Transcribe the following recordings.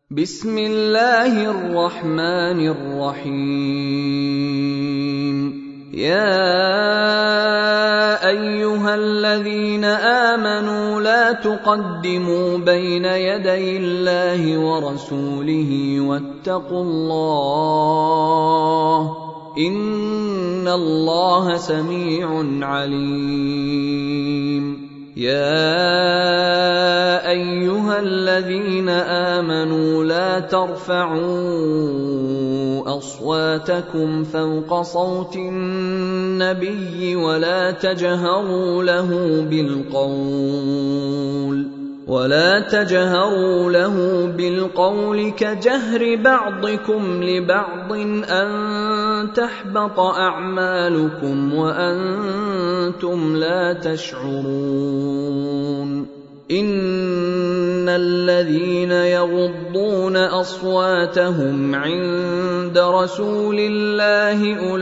بسم الله الرحمن الرحيم. يا أيها الذين آمنوا لا تقدموا بين يدي الله ورسوله واتقوا الله إن الله سميع عليم. يا أيها الذين آمنوا لا ترفعوا أصواتكم فوق صوت النبي ولا تجهروا له بالقول كجهر بعضكم لبعض أن تحبط أعمالكم وأنتم لا تشعرون. إن الذين يغضون أصواتهم عند رسول الله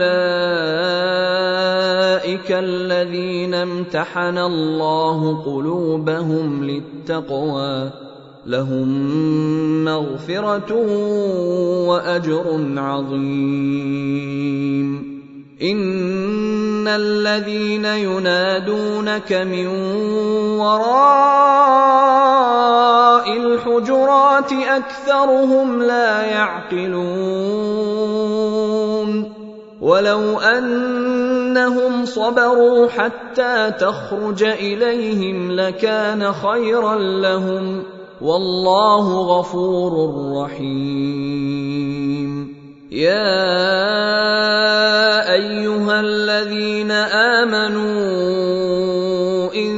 أولئك الذين امتحن الله قلوبهم للتقوى لهم مغفرة وأجر عظيم. إن الذين ينادونك من وراء الحجرات أكثرهم لا يعقلون. ولو أنهم صبروا حتى تخرج إليهم لكان خيرا لهم والله غفور رحيم. يا أيها الذين آمنوا إن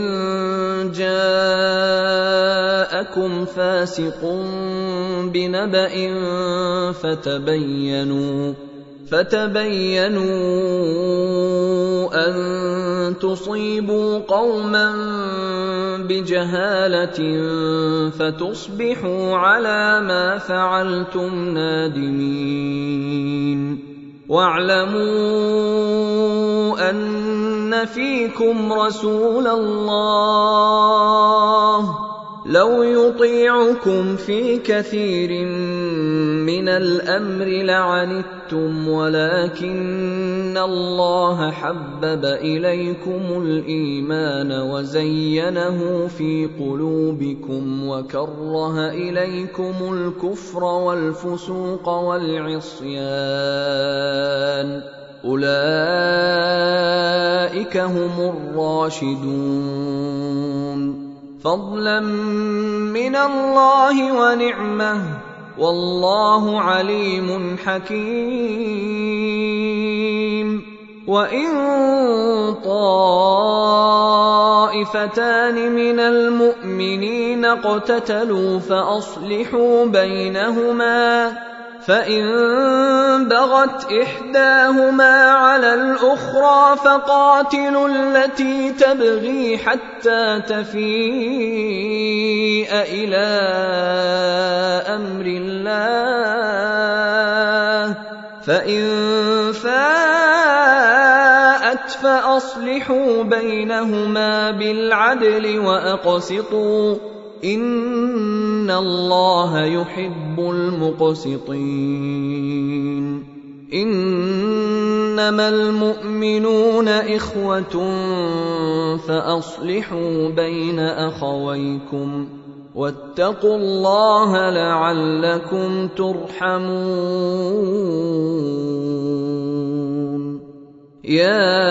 جاءكم فاسق بنبأ فتبينوا أن تصيبوا قوما بجهالة فتصبحوا على ما فعلتم نادمين. واعلموا أن فيكم رسول الله لو يطيعكم في كثير من الأمر لعنتم ولكن الله حبب إليكم الإيمان وزينه في قلوبكم وكره إليكم الكفر والفسوق والعصيان أولئك هم الراشدون فضلا من الله ونعمه والله عليم حكيم. وإن طائفتان من المؤمنين اقتتلوا فأصلحوا بينهما فإن بغت إحداهما على الأخرى فقاتلوا التي تبغي حتى تفيء إلى أمر الله فإن فاءت فأصلحوا بينهما بالعدل وأقسطوا إن الله يحب المقسطين. إنما المؤمنون إخوة فأصلحوا بين أخويكم واتقوا الله لعلكم ترحمون. يا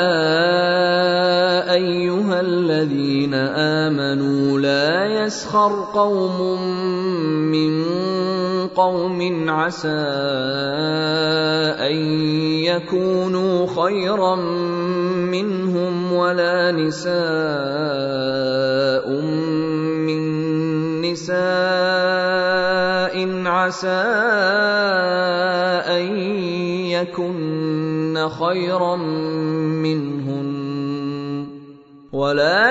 أيها الذين آمنوا لا يسخر قوم من قوم عسى أن يكونوا خيرا منهم ولا نساء من نساء عسى أن يكن خيرا منهن ولا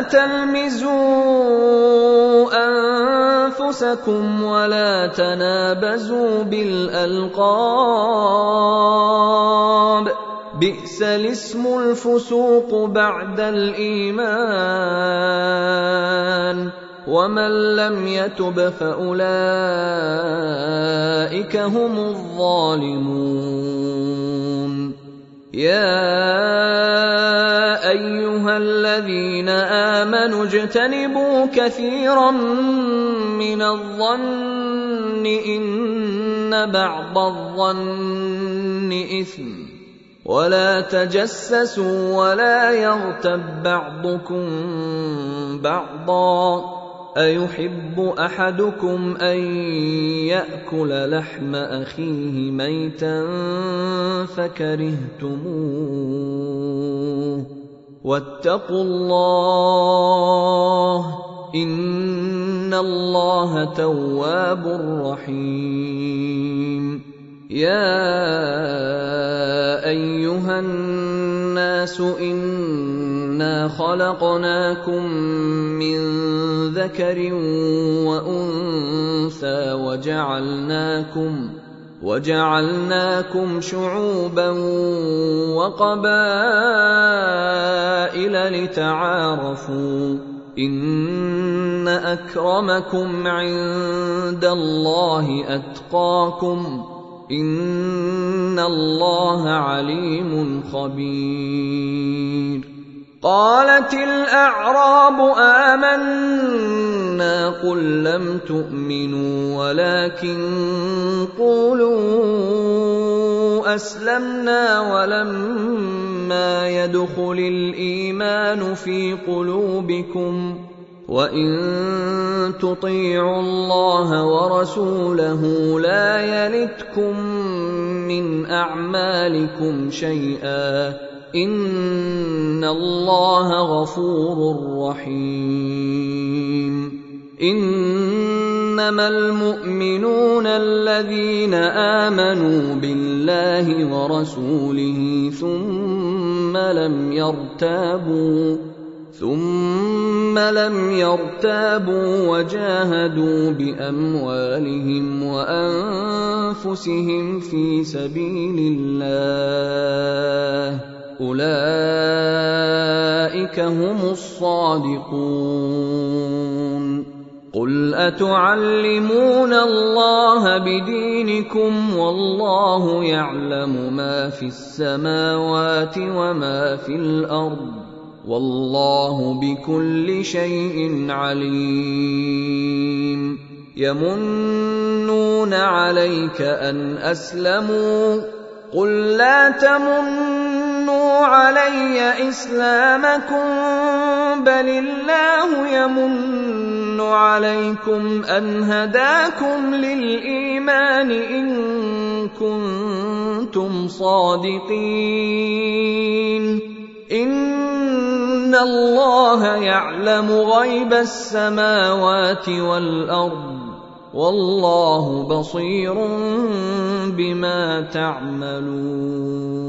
تلمزوا أنفسكم ولا تنابزوا بالألقاب بئس الاسم الفسوق بعد الإيمان ومن لم يتب فأولئك أولئك هم الظالمون. يا أيها الذين آمنوا اجتنبوا كثيرا من الظن إن بعض الظن إثم ولا تجسسوا ولا يغتب بعضكم بعضا أيحب أحدكم أن يأكل لحم أخيه ميتا فكرهتموه واتقوا الله إن الله تواب رحيم. يا أيها الناس إنا خلقناكم من ذكر وأنثى وجعلناكم شعوبا وقبائل لتعارفوا إن أكرمكم عند الله أتقاكم إن الله عليم خبير. قالت الأعراب آمنا قل لم تؤمنوا ولكن قولوا أسلمنا ولما يدخل الإيمان في قلوبكم وإن تطيعوا الله ورسوله لا يلتكم من أعمالكم شيئا إن الله غفور رحيم. إنما المؤمنون الذين آمنوا بالله ورسوله ثم لم يرتابوا وجاهدوا بأموالهم وأنفسهم في سبيل الله أولئك هم الصادقون. قل أتعلمون الله بدينكم والله يعلم ما في السماوات وما في الأرض والله بكل شيء عليم. يمنون عليك أن أسلموا قل لا تمنوا علي إسلامكم بل الله يمن عليكم أن هداكم للإيمان إن كنتم صادقين. إن الله يعلم غيب السماوات والأرض والله بصير بما تعملون.